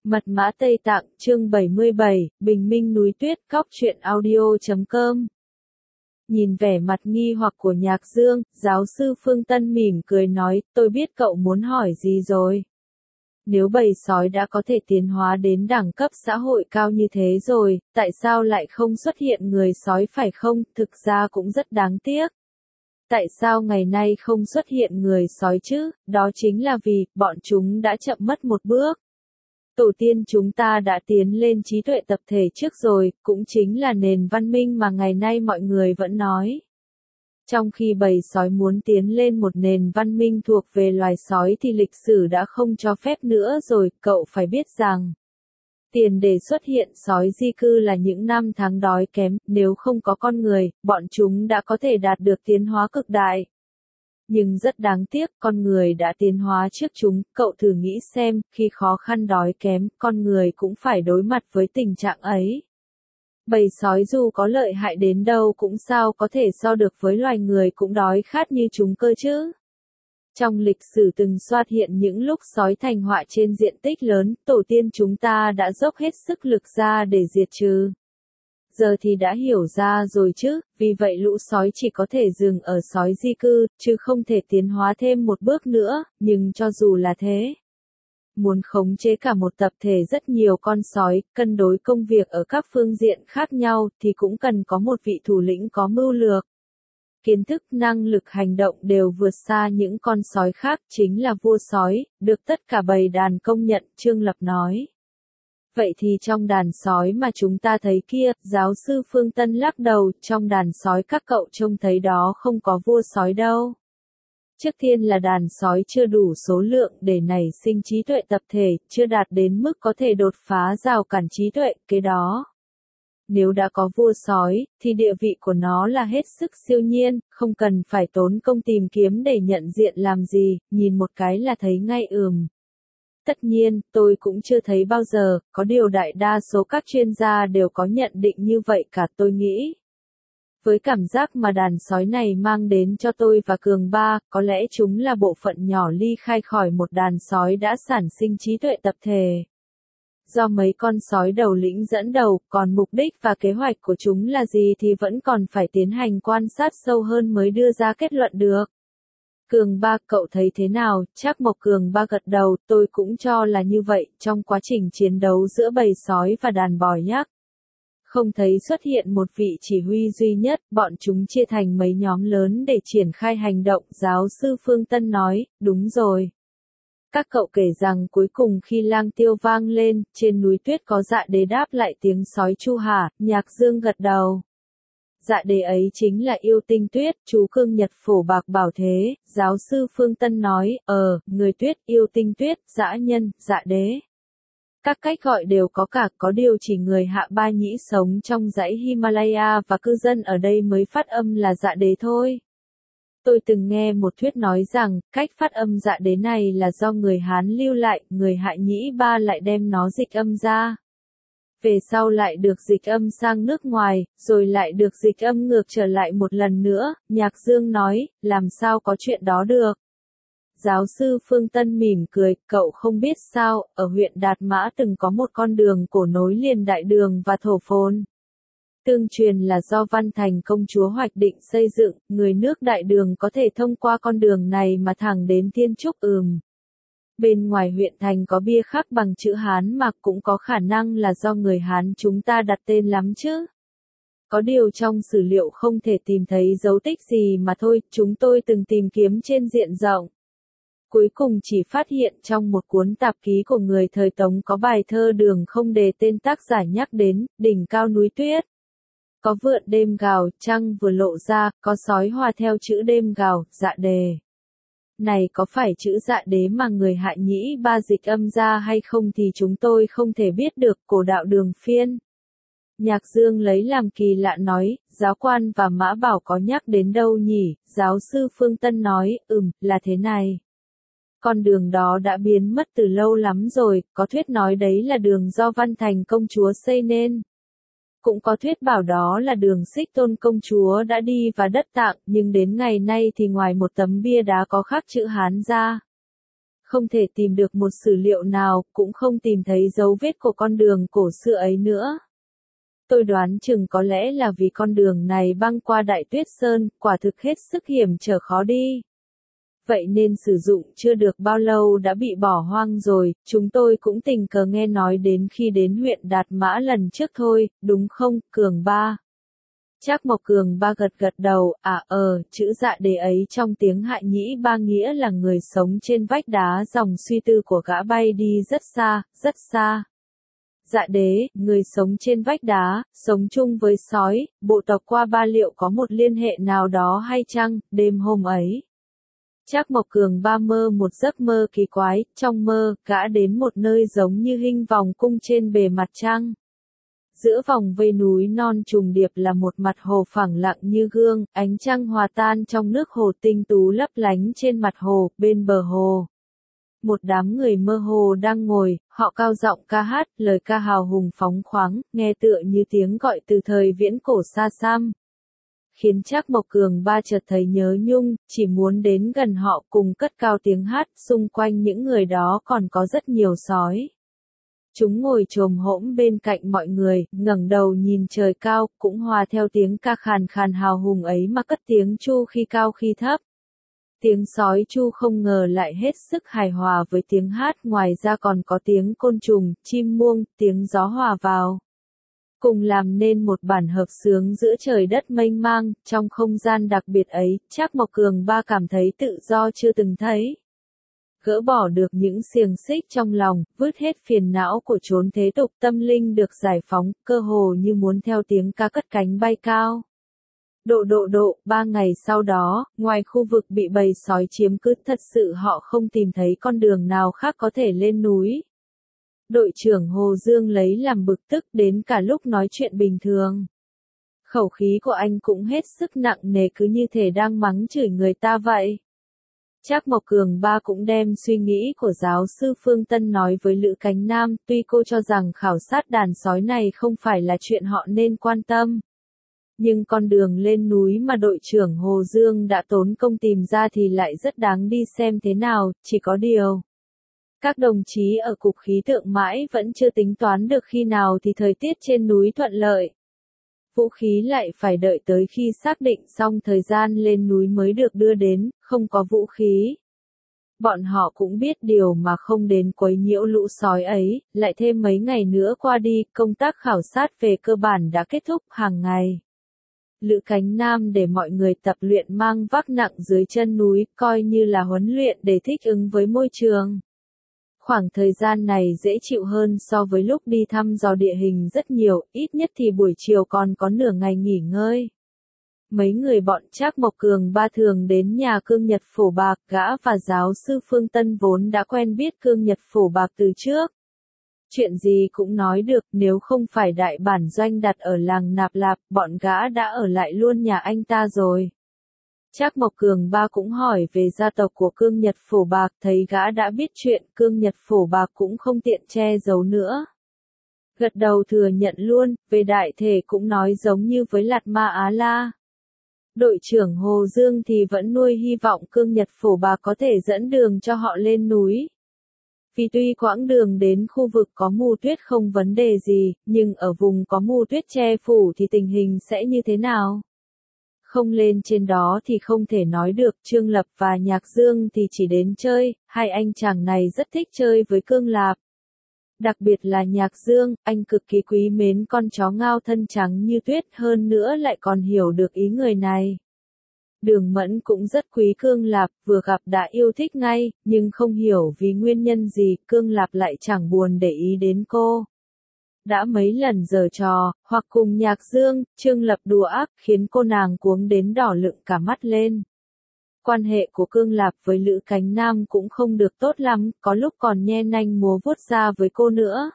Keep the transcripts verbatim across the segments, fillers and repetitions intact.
Mật mã Tây Tạng, chương bảy mươi bảy, Bình minh núi tuyết, cóc truyện audio chấm com. Nhìn vẻ mặt nghi hoặc của Nhạc Dương, giáo sư Phương Tân mỉm cười nói, tôi biết cậu muốn hỏi gì rồi. Nếu bầy sói đã có thể tiến hóa đến đẳng cấp xã hội cao như thế rồi, tại sao lại không xuất hiện người sói phải không? Thực ra cũng rất đáng tiếc. Tại sao ngày nay không xuất hiện người sói chứ? Đó chính là vì, bọn chúng đã chậm mất một bước. Tổ tiên chúng ta đã tiến lên trí tuệ tập thể trước rồi, cũng chính là nền văn minh mà ngày nay mọi người vẫn nói. Trong khi bầy sói muốn tiến lên một nền văn minh thuộc về loài sói thì lịch sử đã không cho phép nữa rồi, cậu phải biết rằng. Tiền để xuất hiện sói di cư là những năm tháng đói kém, nếu không có con người, bọn chúng đã có thể đạt được tiến hóa cực đại. Nhưng rất đáng tiếc, con người đã tiến hóa trước chúng, cậu thử nghĩ xem, khi khó khăn đói kém, con người cũng phải đối mặt với tình trạng ấy. Bầy sói dù có lợi hại đến đâu cũng sao có thể so được với loài người cũng đói khát như chúng cơ chứ. Trong lịch sử từng xuất hiện những lúc sói thành họa trên diện tích lớn, tổ tiên chúng ta đã dốc hết sức lực ra để diệt trừ. Giờ thì đã hiểu ra rồi chứ, vì vậy lũ sói chỉ có thể dừng ở sói di cư, chứ không thể tiến hóa thêm một bước nữa, nhưng cho dù là thế. Muốn khống chế cả một tập thể rất nhiều con sói, cân đối công việc ở các phương diện khác nhau, thì cũng cần có một vị thủ lĩnh có mưu lược. Kiến thức, năng lực hành động đều vượt xa những con sói khác, chính là vua sói, được tất cả bầy đàn công nhận, Trương Lập nói. Vậy thì trong đàn sói mà chúng ta thấy kia, giáo sư Phương Tân lắc đầu, trong đàn sói các cậu trông thấy đó không có vua sói đâu. Trước tiên là đàn sói chưa đủ số lượng để nảy sinh trí tuệ tập thể, chưa đạt đến mức có thể đột phá rào cản trí tuệ, cái đó. Nếu đã có vua sói, thì địa vị của nó là hết sức siêu nhiên, không cần phải tốn công tìm kiếm để nhận diện làm gì, nhìn một cái là thấy ngay ừm. Tất nhiên, tôi cũng chưa thấy bao giờ, có điều đại đa số các chuyên gia đều có nhận định như vậy cả tôi nghĩ. Với cảm giác mà đàn sói này mang đến cho tôi và Cường Ba, có lẽ chúng là bộ phận nhỏ ly khai khỏi một đàn sói đã sản sinh trí tuệ tập thể. Do mấy con sói đầu lĩnh dẫn đầu, còn mục đích và kế hoạch của chúng là gì thì vẫn còn phải tiến hành quan sát sâu hơn mới đưa ra kết luận được. Cường Ba, cậu thấy thế nào? Trác Mộc Cường Ba gật đầu, tôi cũng cho là như vậy, trong quá trình chiến đấu giữa bầy sói và đàn bò nhác. Không thấy xuất hiện một vị chỉ huy duy nhất, bọn chúng chia thành mấy nhóm lớn để triển khai hành động, giáo sư Phương Tân nói, đúng rồi. Các cậu kể rằng cuối cùng khi lang tiêu vang lên, trên núi tuyết có dạ đế đáp lại tiếng sói chu hả, Nhạc Dương gật đầu. Dạ đế ấy chính là yêu tinh tuyết, chú Cương Nhật phổ bạc bảo thế, giáo sư Phương Tân nói, ờ, người tuyết, yêu tinh tuyết, dã nhân, dạ đế. Các cách gọi đều có cả, có điều chỉ người Hạ Ba Nhĩ sống trong dãy Himalaya và cư dân ở đây mới phát âm là dạ đế thôi. Tôi từng nghe một thuyết nói rằng, cách phát âm dạ đế này là do người Hán lưu lại, người Hạ Nhĩ Ba lại đem nó dịch âm ra. Về sau lại được dịch âm sang nước ngoài, rồi lại được dịch âm ngược trở lại một lần nữa, Nhạc Dương nói, làm sao có chuyện đó được. Giáo sư Phương Tân mỉm cười, cậu không biết sao, ở huyện Đạt Mã từng có một con đường cổ nối liền Đại Đường và Thổ Phồn. Tương truyền là do Văn Thành công chúa hoạch định xây dựng, người nước Đại Đường có thể thông qua con đường này mà thẳng đến Thiên Trúc ừm. Bên ngoài huyện thành có bia khắc bằng chữ Hán mà cũng có khả năng là do người Hán chúng ta đặt tên lắm chứ. Có điều trong sử liệu không thể tìm thấy dấu tích gì mà thôi, chúng tôi từng tìm kiếm trên diện rộng. Cuối cùng chỉ phát hiện trong một cuốn tạp ký của người thời Tống có bài thơ Đường không đề tên tác giả nhắc đến, đỉnh cao núi tuyết. Có vượn đêm gào, trăng vừa lộ ra, có sói hòa theo chữ đêm gào, dạ đề. Này có phải chữ dạ đế mà người Hạ Nhĩ Ba dịch âm ra hay không thì chúng tôi không thể biết được, cổ đạo Đường phiên. Nhạc Dương lấy làm kỳ lạ nói, giáo quan và Mã Bảo có nhắc đến đâu nhỉ, giáo sư Phương Tân nói, ừm, là thế này. Con đường đó đã biến mất từ lâu lắm rồi, có thuyết nói đấy là đường do Văn Thành công chúa xây nên. Cũng có thuyết bảo đó là đường Xích Tôn công chúa đã đi vào đất Tạng, nhưng đến ngày nay thì ngoài một tấm bia đá có khắc chữ Hán ra. Không thể tìm được một sử liệu nào, cũng không tìm thấy dấu vết của con đường cổ xưa ấy nữa. Tôi đoán chừng có lẽ là vì con đường này băng qua Đại Tuyết Sơn, quả thực hết sức hiểm trở khó đi. Vậy nên sử dụng chưa được bao lâu đã bị bỏ hoang rồi, chúng tôi cũng tình cờ nghe nói đến khi đến huyện Đạt Mã lần trước thôi, đúng không, Cường Ba? Trác Mộc Cường Ba gật gật đầu, à ờ, chữ Dạ Đế ấy trong tiếng Hại Nhĩ Ba nghĩa là người sống trên vách đá. Dòng suy tư của gã bay đi rất xa, rất xa. Dạ Đế, người sống trên vách đá, sống chung với sói, bộ tộc Qua Ba liệu có một liên hệ nào đó hay chăng? Đêm hôm ấy, Trác Mộc Cường Ba mơ một giấc mơ kỳ quái, trong mơ, gã đến một nơi giống như hình vòng cung trên bề mặt trăng. Giữa vòng vây núi non trùng điệp là một mặt hồ phẳng lặng như gương, ánh trăng hòa tan trong nước hồ tinh tú lấp lánh trên mặt hồ, bên bờ hồ. Một đám người mơ hồ đang ngồi, họ cao giọng ca hát, lời ca hào hùng phóng khoáng, nghe tựa như tiếng gọi từ thời viễn cổ xa xăm. Khiến Trác Mộc Cường Ba chợt thấy nhớ nhung, chỉ muốn đến gần họ cùng cất cao tiếng hát, xung quanh những người đó còn có rất nhiều sói. Chúng ngồi chồm hổm bên cạnh mọi người, ngẩng đầu nhìn trời cao, cũng hòa theo tiếng ca khàn khàn hào hùng ấy mà cất tiếng chu khi cao khi thấp. Tiếng sói chu không ngờ lại hết sức hài hòa với tiếng hát, ngoài ra còn có tiếng côn trùng, chim muông, tiếng gió hòa vào. Cùng làm nên một bản hợp xướng giữa trời đất mênh mang, trong không gian đặc biệt ấy, Trác Mộc Cường Ba cảm thấy tự do chưa từng thấy. Gỡ bỏ được những xiềng xích trong lòng, vứt hết phiền não của chốn thế tục, tâm linh được giải phóng, cơ hồ như muốn theo tiếng ca cất cánh bay cao. Độ độ độ, ba ngày sau đó, ngoài khu vực bị bầy sói chiếm cứ, thật sự họ không tìm thấy con đường nào khác có thể lên núi. Đội trưởng Hồ Dương lấy làm bực tức đến cả lúc nói chuyện bình thường. Khẩu khí của anh cũng hết sức nặng nề, cứ như thể đang mắng chửi người ta vậy. Trác Mộc Cường Ba cũng đem suy nghĩ của giáo sư Phương Tân nói với Lữ Cánh Nam, tuy cô cho rằng khảo sát đàn sói này không phải là chuyện họ nên quan tâm. Nhưng con đường lên núi mà đội trưởng Hồ Dương đã tốn công tìm ra thì lại rất đáng đi xem thế nào, chỉ có điều. Các đồng chí ở Cục Khí tượng mãi vẫn chưa tính toán được khi nào thì thời tiết trên núi thuận lợi. Vũ khí lại phải đợi tới khi xác định xong thời gian lên núi mới được đưa đến, không có vũ khí. Bọn họ cũng biết điều mà không đến quấy nhiễu lũ sói ấy, lại thêm mấy ngày nữa qua đi, công tác khảo sát về cơ bản đã kết thúc hàng ngày. Lữ Cánh Nam để mọi người tập luyện mang vác nặng dưới chân núi, coi như là huấn luyện để thích ứng với môi trường. Khoảng thời gian này dễ chịu hơn so với lúc đi thăm dò địa hình rất nhiều, ít nhất thì buổi chiều còn có nửa ngày nghỉ ngơi. Mấy người bọn Trác Mộc Cường Ba thường đến nhà Cương Nhật Phổ Bạc, gã và giáo sư Phương Tân vốn đã quen biết Cương Nhật Phổ Bạc từ trước. Chuyện gì cũng nói được, nếu không phải đại bản doanh đặt ở làng Nạp Lạp, bọn gã đã ở lại luôn nhà anh ta rồi. Trác Mộc Cường Ba cũng hỏi về gia tộc của Cương Nhật Phổ Bạc, thấy gã đã biết chuyện, Cương Nhật Phổ Bạc cũng không tiện che giấu nữa. Gật đầu thừa nhận luôn, về đại thể cũng nói giống như với Lạt Ma Á La. Đội trưởng Hồ Dương thì vẫn nuôi hy vọng Cương Nhật Phổ Bạc có thể dẫn đường cho họ lên núi. Vì tuy quãng đường đến khu vực có mù tuyết không vấn đề gì, nhưng ở vùng có mù tuyết che phủ thì tình hình sẽ như thế nào? Không lên trên đó thì không thể nói được, Trương Lập và Nhạc Dương thì chỉ đến chơi, hai anh chàng này rất thích chơi với Cương Lạp. Đặc biệt là Nhạc Dương, anh cực kỳ quý mến con chó ngao thân trắng như tuyết, hơn nữa lại còn hiểu được ý người này. Đường Mẫn cũng rất quý Cương Lạp, vừa gặp đã yêu thích ngay, nhưng không hiểu vì nguyên nhân gì, Cương Lạp lại chẳng buồn để ý đến cô. Đã mấy lần giở trò, hoặc cùng Nhạc Dương, Trương Lập đùa ác, khiến cô nàng cuống đến đỏ lựng cả mắt lên. Quan hệ của Cương Lạp với Lữ Cánh Nam cũng không được tốt lắm, có lúc còn nhe nanh múa vuốt ra với cô nữa.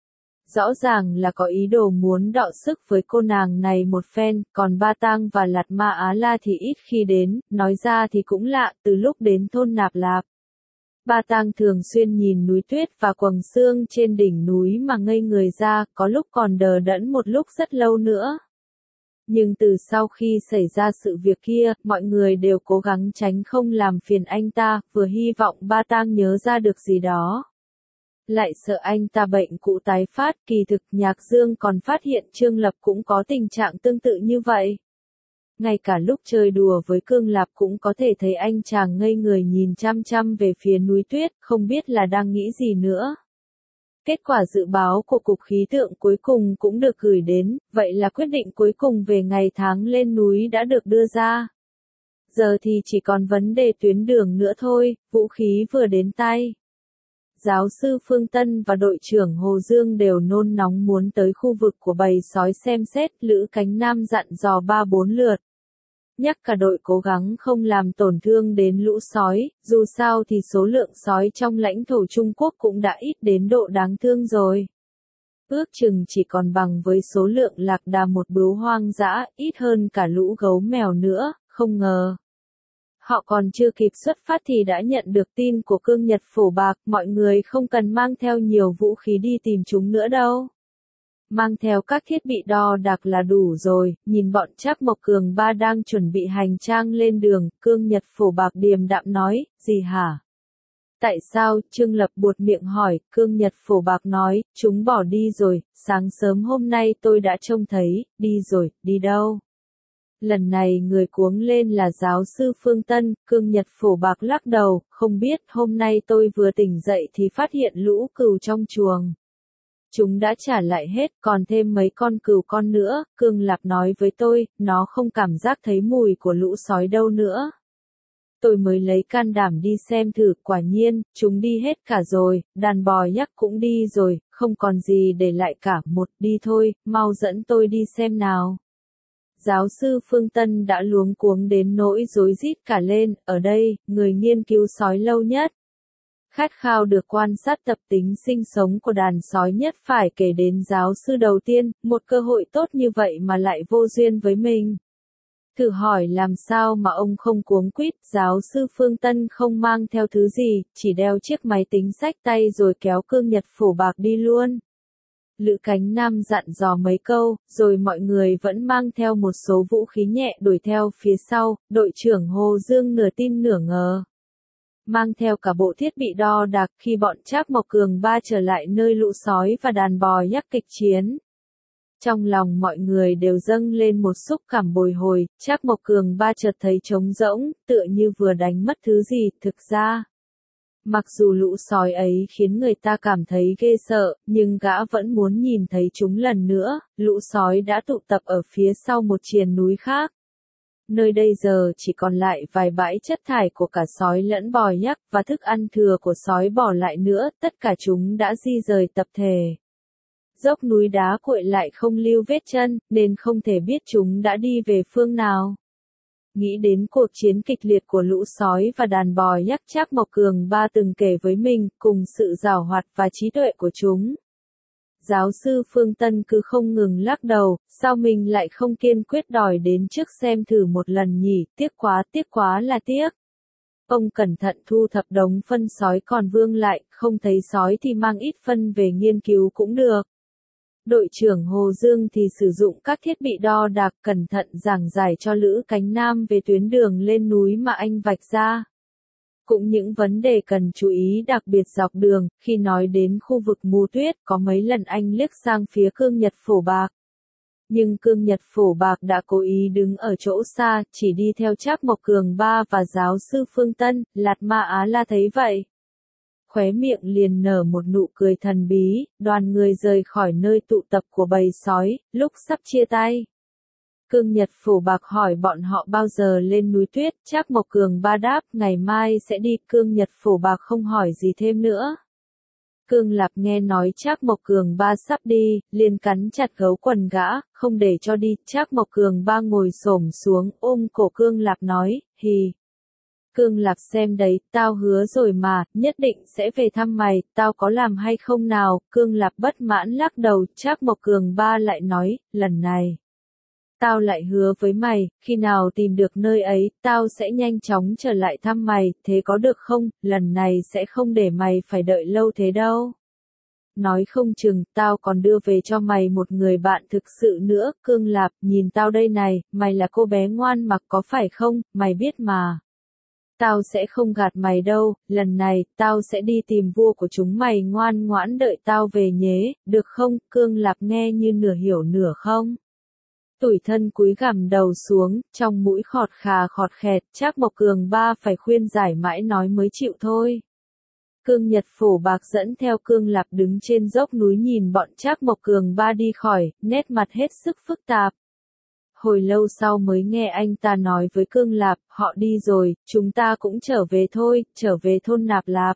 Rõ ràng là có ý đồ muốn đọ sức với cô nàng này một phen, còn Ba Tang và Lạt Ma Á La thì ít khi đến, nói ra thì cũng lạ, từ lúc đến thôn Nạp Lạp. Ba Tang thường xuyên nhìn núi tuyết và quầng sương trên đỉnh núi mà ngây người ra, có lúc còn đờ đẫn một lúc rất lâu nữa. Nhưng từ sau khi xảy ra sự việc kia, mọi người đều cố gắng tránh không làm phiền anh ta, vừa hy vọng ba tang nhớ ra được gì đó. Lại sợ anh ta bệnh cũ tái phát, kỳ thực Nhạc Dương còn phát hiện Trương Lập cũng có tình trạng tương tự như vậy. Ngay cả lúc chơi đùa với Cương Lạp cũng có thể thấy anh chàng ngây người nhìn chăm chăm về phía núi tuyết, không biết là đang nghĩ gì nữa. Kết quả dự báo của Cục Khí tượng cuối cùng cũng được gửi đến, vậy là quyết định cuối cùng về ngày tháng lên núi đã được đưa ra. Giờ thì chỉ còn vấn đề tuyến đường nữa thôi, vũ khí vừa đến tay. Giáo sư Phương Tân và đội trưởng Hồ Dương đều nôn nóng muốn tới khu vực của bầy sói xem xét, Lữ Cánh Nam dặn dò ba bốn lượt. Nhắc cả đội cố gắng không làm tổn thương đến lũ sói, dù sao thì số lượng sói trong lãnh thổ Trung Quốc cũng đã ít đến độ đáng thương rồi. Ước chừng chỉ còn bằng với số lượng lạc đà một bướu hoang dã, ít hơn cả lũ gấu mèo nữa, không ngờ. Họ còn chưa kịp xuất phát thì đã nhận được tin của Cương Nhật Phổ Bạc, mọi người không cần mang theo nhiều vũ khí đi tìm chúng nữa đâu. Mang theo các thiết bị đo đạc là đủ rồi, nhìn bọn Trác Mộc Cường ba đang chuẩn bị hành trang lên đường, Cương Nhật Phổ Bạc điềm đạm nói, gì hả? Tại sao? Trương Lập buột miệng hỏi, Cương Nhật Phổ Bạc nói, chúng bỏ đi rồi, sáng sớm hôm nay tôi đã trông thấy, đi rồi, đi đâu? Lần này người cuống lên là giáo sư Phương Tân, Cương Nhật Phổ Bạc lắc đầu, không biết, hôm nay tôi vừa tỉnh dậy thì phát hiện lũ cừu trong chuồng. Chúng đã trả lại hết, còn thêm mấy con cừu con nữa, Cương Lạp nói với tôi, nó không cảm giác thấy mùi của lũ sói đâu nữa. Tôi mới lấy can đảm đi xem thử, quả nhiên, chúng đi hết cả rồi, đàn bò nhắc cũng đi rồi, không còn gì để lại cả, một đi thôi, mau dẫn tôi đi xem nào. Giáo sư Phương Tân đã luống cuống đến nỗi rối rít cả lên, ở đây, người nghiên cứu sói lâu nhất. Khát khao được quan sát tập tính sinh sống của đàn sói nhất phải kể đến giáo sư đầu tiên, một cơ hội tốt như vậy mà lại vô duyên với mình. Thử hỏi làm sao mà ông không cuống quýt, giáo sư Phương Tân không mang theo thứ gì, chỉ đeo chiếc máy tính xách tay rồi kéo Cương Nhật Phổ Bạc đi luôn. Lữ Cánh Nam dặn dò mấy câu, rồi mọi người vẫn mang theo một số vũ khí nhẹ đuổi theo phía sau, đội trưởng Hồ Dương nửa tin nửa ngờ. Mang theo cả bộ thiết bị đo đạc khi bọn Trác Mộc Cường ba trở lại nơi lũ sói và đàn bò nhắc kịch chiến. Trong lòng mọi người đều dâng lên một xúc cảm bồi hồi, Trác Mộc Cường ba chợt thấy trống rỗng, tựa như vừa đánh mất thứ gì, thực ra. Mặc dù lũ sói ấy khiến người ta cảm thấy ghê sợ, nhưng gã vẫn muốn nhìn thấy chúng lần nữa, lũ sói đã tụ tập ở phía sau một triền núi khác. Nơi đây giờ chỉ còn lại vài bãi chất thải của cả sói lẫn bò nhắc và thức ăn thừa của sói bỏ lại nữa, tất cả chúng đã di rời tập thể. Dốc núi đá cuội lại không lưu vết chân, nên không thể biết chúng đã đi về phương nào. Nghĩ đến cuộc chiến kịch liệt của lũ sói và đàn bò nhắc Trác Mộc Cường ba từng kể với mình, cùng sự giàu hoạt và trí tuệ của chúng. Giáo sư Phương Tân cứ không ngừng lắc đầu, sao mình lại không kiên quyết đòi đến trước xem thử một lần nhỉ, tiếc quá, tiếc quá là tiếc. Ông cẩn thận thu thập đống phân sói còn vương lại, không thấy sói thì mang ít phân về nghiên cứu cũng được. Đội trưởng Hồ Dương thì sử dụng các thiết bị đo đạc cẩn thận giảng giải cho Lữ Cánh Nam về tuyến đường lên núi mà anh vạch ra. Cũng những vấn đề cần chú ý đặc biệt dọc đường, khi nói đến khu vực mù tuyết có mấy lần anh liếc sang phía Cương Nhật Phổ Bạc. Nhưng Cương Nhật Phổ Bạc đã cố ý đứng ở chỗ xa, chỉ đi theo Trác Mộc Cường ba và giáo sư Phương Tân, Lạt Ma Á La thấy vậy. Khóe miệng liền nở một nụ cười thần bí, đoàn người rời khỏi nơi tụ tập của bầy sói, lúc sắp chia tay. Cương Nhật Phổ Bạc hỏi bọn họ bao giờ lên núi tuyết, Trác Mộc Cường ba đáp, ngày mai sẽ đi, Cương Nhật Phổ Bạc không hỏi gì thêm nữa. Cương Lạp nghe nói Trác Mộc Cường ba sắp đi, liền cắn chặt gấu quần gã, không để cho đi, Trác Mộc Cường ba ngồi xổm xuống, ôm cổ Cương Lạp nói, hì. Cương Lạp xem đấy, tao hứa rồi mà, nhất định sẽ về thăm mày, tao có làm hay không nào, Cương Lạp bất mãn lắc đầu, Trác Mộc Cường ba lại nói, lần này. Tao lại hứa với mày, khi nào tìm được nơi ấy, tao sẽ nhanh chóng trở lại thăm mày, thế có được không, lần này sẽ không để mày phải đợi lâu thế đâu. nói không chừng, tao còn đưa về cho mày một người bạn thực sự nữa, Cương Lạp, nhìn tao đây này, mày là cô bé ngoan mặc có phải không, mày biết mà. Tao sẽ không gạt mày đâu, lần này, tao sẽ đi tìm vua của chúng mày ngoan ngoãn đợi tao về nhé, được không, Cương Lạp nghe như nửa hiểu nửa không. Tủi thân cúi gằm đầu xuống, trong mũi khọt khà khọt khẹt, Trác Mộc Cường ba phải khuyên giải mãi nói mới chịu thôi. Cương Nhật Phổ Bạc dẫn theo Cương Lạp đứng trên dốc núi nhìn bọn Trác Mộc Cường ba đi khỏi, nét mặt hết sức phức tạp. Hồi lâu sau mới nghe anh ta nói với Cương Lạp, họ đi rồi, chúng ta cũng trở về thôi, trở về thôn Nạp Lạp.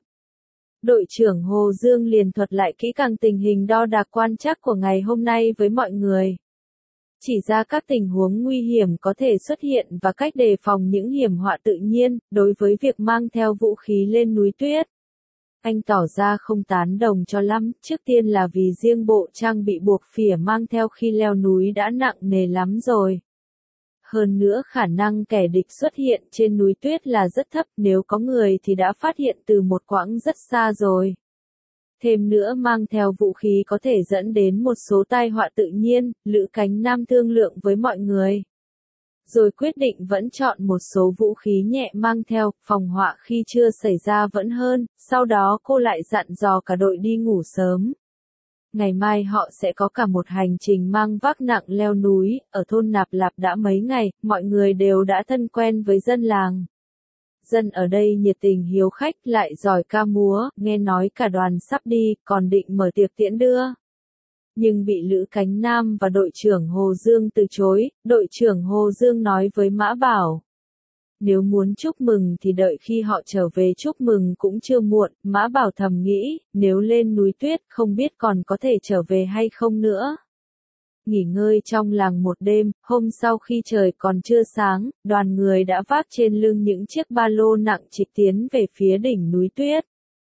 Đội trưởng Hồ Dương liền thuật lại kỹ càng tình hình đo đạc quan trắc của ngày hôm nay với mọi người. Chỉ ra các tình huống nguy hiểm có thể xuất hiện và cách đề phòng những hiểm họa tự nhiên, đối với việc mang theo vũ khí lên núi tuyết. Anh tỏ ra không tán đồng cho lắm, trước tiên là vì riêng bộ trang bị buộc phỉa mang theo khi leo núi đã nặng nề lắm rồi. Hơn nữa khả năng kẻ địch xuất hiện trên núi tuyết là rất thấp, nếu có người thì đã phát hiện từ một quãng rất xa rồi. Thêm nữa mang theo vũ khí có thể dẫn đến một số tai họa tự nhiên, Lữ Cánh Nam thương lượng với mọi người. Rồi quyết định vẫn chọn một số vũ khí nhẹ mang theo, phòng họa khi chưa xảy ra vẫn hơn, sau đó cô lại dặn dò cả đội đi ngủ sớm. Ngày mai họ sẽ có cả một hành trình mang vác nặng leo núi, ở thôn Nạp Lạp đã mấy ngày, mọi người đều đã thân quen với dân làng. Dân ở đây nhiệt tình hiếu khách lại giỏi ca múa, nghe nói cả đoàn sắp đi, còn định mở tiệc tiễn đưa. Nhưng bị Lữ Cánh Nam và đội trưởng Hồ Dương từ chối, đội trưởng Hồ Dương nói với Mã Bảo. Nếu muốn chúc mừng thì đợi khi họ trở về chúc mừng cũng chưa muộn, Mã Bảo thầm nghĩ, nếu lên núi tuyết không biết còn có thể trở về hay không nữa. Nghỉ ngơi trong làng một đêm, hôm sau khi trời còn chưa sáng, đoàn người đã vác trên lưng những chiếc ba lô nặng trịch tiến về phía đỉnh núi tuyết.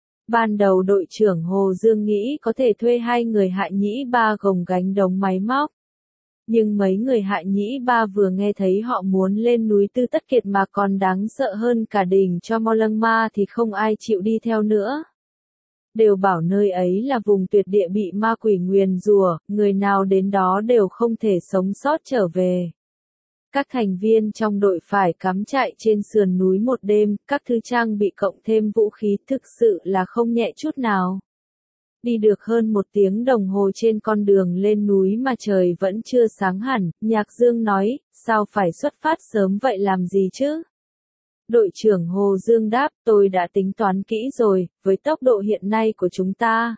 Ban đầu đội trưởng Hồ Dương nghĩ có thể thuê hai người Hạ Nhĩ Ba gồng gánh đống máy móc. Nhưng mấy người Hạ Nhĩ Ba vừa nghe thấy họ muốn lên núi Tư Tất Kiệt mà còn đáng sợ hơn cả đỉnh cho Mo Lăng Ma thì không ai chịu đi theo nữa. Đều bảo nơi ấy là vùng tuyệt địa bị ma quỷ nguyền rủa, người nào đến đó đều không thể sống sót trở về. Các thành viên trong đội phải cắm trại trên sườn núi một đêm, các thứ trang bị cộng thêm vũ khí thực sự là không nhẹ chút nào. Đi được hơn một tiếng đồng hồ trên con đường lên núi mà trời vẫn chưa sáng hẳn, Nhạc Dương nói, sao phải xuất phát sớm vậy làm gì chứ? Đội trưởng Hồ Dương đáp, tôi đã tính toán kỹ rồi, với tốc độ hiện nay của chúng ta.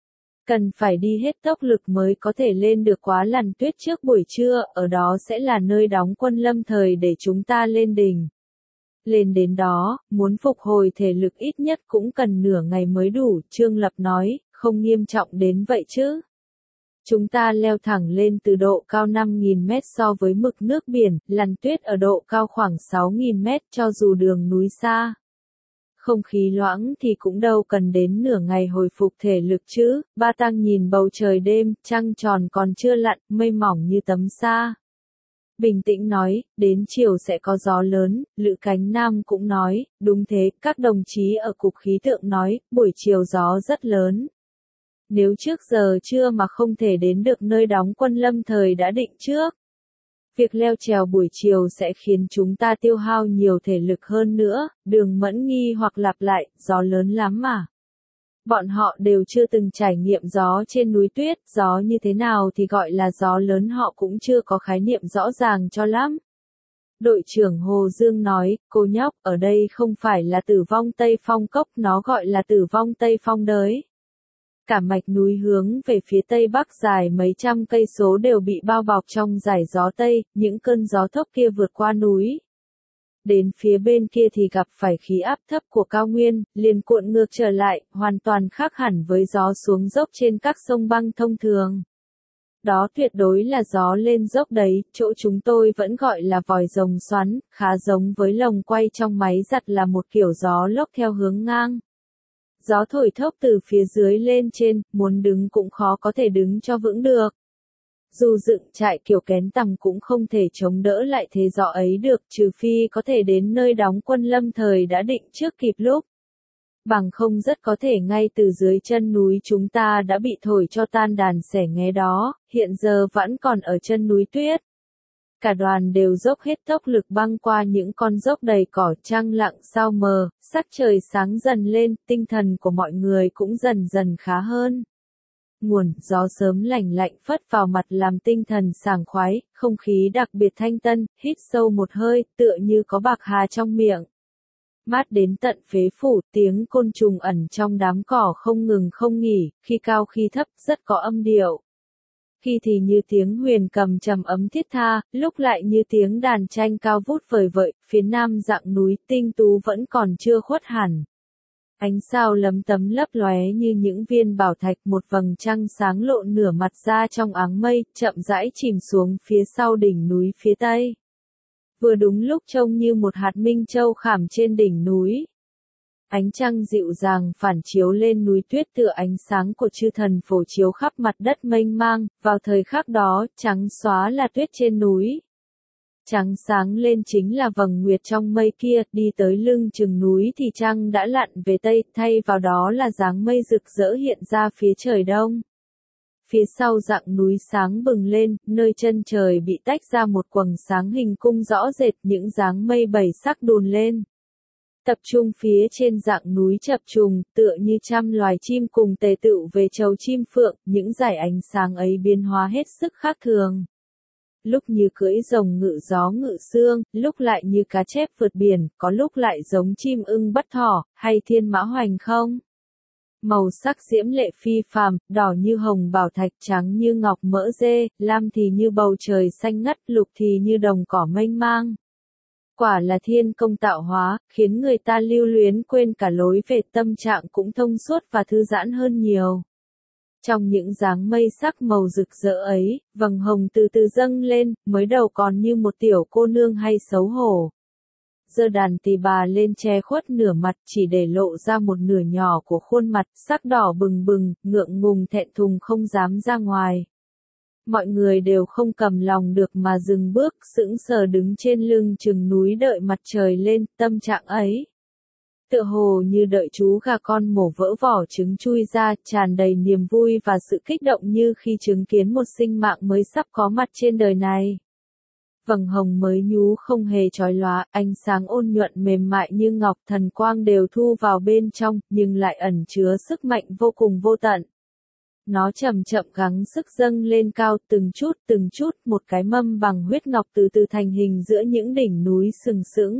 Cần phải đi hết tốc lực mới có thể lên được Quá Lằn Tuyết trước buổi trưa, ở đó sẽ là nơi đóng quân lâm thời để chúng ta lên đỉnh. Lên đến đó, muốn phục hồi thể lực ít nhất cũng cần nửa ngày mới đủ, Trương Lập nói, không nghiêm trọng đến vậy chứ. Chúng ta leo thẳng lên từ độ cao năm nghìn mét so với mực nước biển, lằn tuyết ở độ cao khoảng sáu nghìn mét cho dù đường núi xa. Không khí loãng thì cũng đâu cần đến nửa ngày hồi phục thể lực chứ, Ba Tăng nhìn bầu trời đêm, trăng tròn còn chưa lặn, mây mỏng như tấm sa. Bình tĩnh nói, đến chiều sẽ có gió lớn, Lữ Cánh Nam cũng nói, đúng thế, các đồng chí ở cục khí tượng nói, buổi chiều gió rất lớn. Nếu trước giờ trưa mà không thể đến được nơi đóng quân lâm thời đã định trước. Việc leo trèo buổi chiều sẽ khiến chúng ta tiêu hao nhiều thể lực hơn nữa, Đường Mẫn nghi hoặc lặp lại, gió lớn lắm mà. Bọn họ đều chưa từng trải nghiệm gió trên núi tuyết, gió như thế nào thì gọi là gió lớn họ cũng chưa có khái niệm rõ ràng cho lắm. Đội trưởng Hồ Dương nói, cô nhóc, ở đây không phải là Tử Vong Tây Phong Cốc, nó gọi là Tử Vong Tây Phong đới. Cả mạch núi hướng về phía tây bắc dài mấy trăm cây số đều bị bao bọc trong dải gió tây, những cơn gió thốc kia vượt qua núi. Đến phía bên kia thì gặp phải khí áp thấp của cao nguyên, liền cuộn ngược trở lại, hoàn toàn khác hẳn với gió xuống dốc trên các sông băng thông thường. Đó tuyệt đối là gió lên dốc đấy, chỗ chúng tôi vẫn gọi là vòi rồng xoắn, khá giống với lồng quay trong máy giặt là một kiểu gió lốc theo hướng ngang. Gió thổi thốc từ phía dưới lên trên, muốn đứng cũng khó có thể đứng cho vững được. Dù dựng trại kiểu kén tằm cũng không thể chống đỡ lại thế gió ấy được, trừ phi có thể đến nơi đóng quân lâm thời đã định trước kịp lúc. Bằng không rất có thể ngay từ dưới chân núi chúng ta đã bị thổi cho tan đàn xẻ nghé đó, hiện giờ vẫn còn ở chân núi tuyết. Cả đoàn đều dốc hết tốc lực băng qua những con dốc đầy cỏ, trăng lặng sao mờ, sắc trời sáng dần lên, tinh thần của mọi người cũng dần dần khá hơn. Nguồn gió sớm lành lạnh phất vào mặt làm tinh thần sảng khoái, không khí đặc biệt thanh tân, hít sâu một hơi, tựa như có bạc hà trong miệng. Mát đến tận phế phủ, tiếng côn trùng ẩn trong đám cỏ không ngừng không nghỉ, khi cao khi thấp, rất có âm điệu. Khi thì như tiếng huyền cầm trầm ấm thiết tha, lúc lại như tiếng đàn tranh cao vút vời vợi, phía nam dạng núi tinh tú vẫn còn chưa khuất hẳn. Ánh sao lấm tấm lấp lóe như những viên bảo thạch, một vầng trăng sáng lộ nửa mặt ra trong áng mây, chậm rãi chìm xuống phía sau đỉnh núi phía tây. Vừa đúng lúc trông như một hạt minh châu khảm trên đỉnh núi. Ánh trăng dịu dàng phản chiếu lên núi tuyết tựa ánh sáng của chư thần phổ chiếu khắp mặt đất mênh mang, vào thời khắc đó, trắng xóa là tuyết trên núi. Trắng sáng lên chính là vầng nguyệt trong mây kia, đi tới lưng chừng núi thì trăng đã lặn về tây, thay vào đó là dáng mây rực rỡ hiện ra phía trời đông. Phía sau dạng núi sáng bừng lên, nơi chân trời bị tách ra một quầng sáng hình cung rõ rệt, những dáng mây bảy sắc đùn lên. Tập trung phía trên dạng núi chập trùng, tựa như trăm loài chim cùng tề tựu về chầu chim phượng, những dải ánh sáng ấy biến hóa hết sức khác thường. Lúc như cưỡi rồng ngự gió ngự sương, lúc lại như cá chép vượt biển, có lúc lại giống chim ưng bắt thỏ, hay thiên mã hoành không. Màu sắc diễm lệ phi phàm, đỏ như hồng bảo thạch, trắng như ngọc mỡ dê, lam thì như bầu trời xanh ngắt, lục thì như đồng cỏ mênh mang. Quả là thiên công tạo hóa, khiến người ta lưu luyến quên cả lối về, tâm trạng cũng thông suốt và thư giãn hơn nhiều. Trong những dáng mây sắc màu rực rỡ ấy, vầng hồng từ từ dâng lên, mới đầu còn như một tiểu cô nương hay xấu hổ. Giơ đàn tỳ bà lên che khuất nửa mặt, chỉ để lộ ra một nửa nhỏ của khuôn mặt, sắc đỏ bừng bừng, ngượng ngùng thẹn thùng không dám ra ngoài. Mọi người đều không cầm lòng được mà dừng bước, sững sờ đứng trên lưng chừng núi đợi mặt trời lên, tâm trạng ấy. Tựa hồ như đợi chú gà con mổ vỡ vỏ trứng chui ra, tràn đầy niềm vui và sự kích động như khi chứng kiến một sinh mạng mới sắp có mặt trên đời này. Vầng hồng mới nhú không hề chói lóa, ánh sáng ôn nhuận mềm mại như ngọc, thần quang đều thu vào bên trong, nhưng lại ẩn chứa sức mạnh vô cùng vô tận. Nó chậm chậm gắng sức dâng lên cao, từng chút từng chút, một cái mâm bằng huyết ngọc từ từ thành hình giữa những đỉnh núi sừng sững.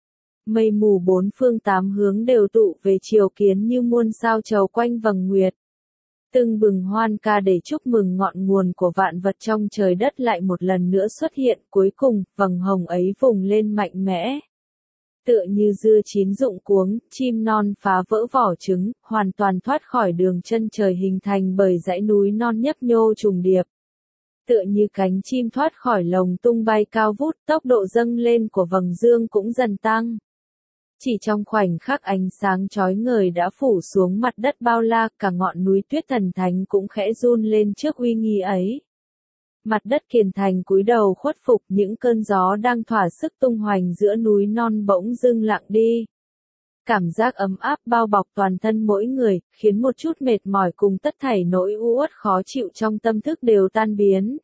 Mây mù bốn phương tám hướng đều tụ về chiều kiến như muôn sao trầu quanh vầng nguyệt. Tưng bừng hoan ca để chúc mừng ngọn nguồn của vạn vật trong trời đất lại một lần nữa xuất hiện, cuối cùng, vầng hồng ấy vùng lên mạnh mẽ. Tựa như dưa chín rụng cuống, chim non phá vỡ vỏ trứng, hoàn toàn thoát khỏi đường chân trời hình thành bởi dãy núi non nhấp nhô trùng điệp. Tựa như cánh chim thoát khỏi lồng tung bay cao vút, tốc độ dâng lên của vầng dương cũng dần tăng. Chỉ trong khoảnh khắc ánh sáng chói ngời đã phủ xuống mặt đất bao la, cả ngọn núi tuyết thần thánh cũng khẽ run lên trước uy nghi ấy. Mặt đất kiền thành cúi đầu khuất phục, những cơn gió đang thỏa sức tung hoành giữa núi non bỗng dưng lặng đi. Cảm giác ấm áp bao bọc toàn thân mỗi người, khiến một chút mệt mỏi cùng tất thảy nỗi u uất khó chịu trong tâm thức đều tan biến.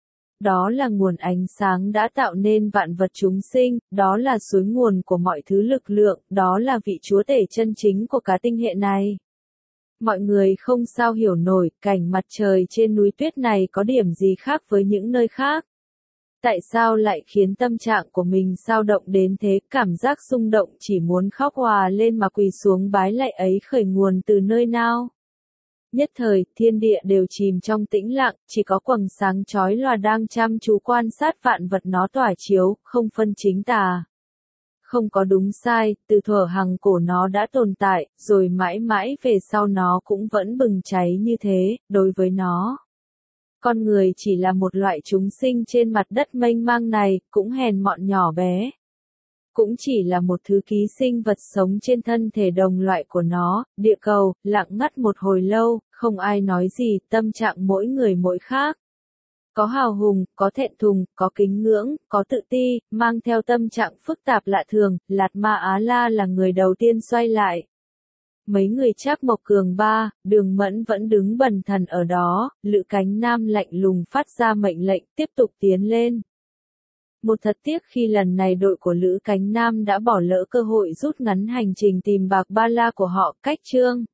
Đó là nguồn ánh sáng đã tạo nên vạn vật chúng sinh, đó là suối nguồn của mọi thứ lực lượng, đó là vị chúa tể chân chính của cả tinh hệ này. Mọi người không sao hiểu nổi, cảnh mặt trời trên núi tuyết này có điểm gì khác với những nơi khác. Tại sao lại khiến tâm trạng của mình xao động đến thế, cảm giác rung động chỉ muốn khóc òa lên mà quỳ xuống bái lạy ấy khởi nguồn từ nơi nào? Nhất thời, thiên địa đều chìm trong tĩnh lặng, chỉ có quầng sáng chói lòa đang chăm chú quan sát vạn vật nó tỏa chiếu, không phân chính tà. Không có đúng sai, từ thuở hằng cổ nó đã tồn tại, rồi mãi mãi về sau nó cũng vẫn bừng cháy như thế, đối với nó. Con người chỉ là một loại chúng sinh trên mặt đất mênh mang này, cũng hèn mọn nhỏ bé. Cũng chỉ là một thứ ký sinh vật sống trên thân thể đồng loại của nó, địa cầu, lặng ngắt một hồi lâu, không ai nói gì, tâm trạng mỗi người mỗi khác. Có hào hùng, có thẹn thùng, có kính ngưỡng, có tự ti, mang theo tâm trạng phức tạp lạ thường, Lạt Ma Á La là người đầu tiên xoay lại. Mấy người Trác Mộc Cường ba, Đường Mẫn vẫn đứng bần thần ở đó, Lữ Cánh Nam lạnh lùng phát ra mệnh lệnh tiếp tục tiến lên. Một thật tiếc khi lần này đội của Lữ Cánh Nam đã bỏ lỡ cơ hội rút ngắn hành trình tìm bạc ba la của họ. Cách chương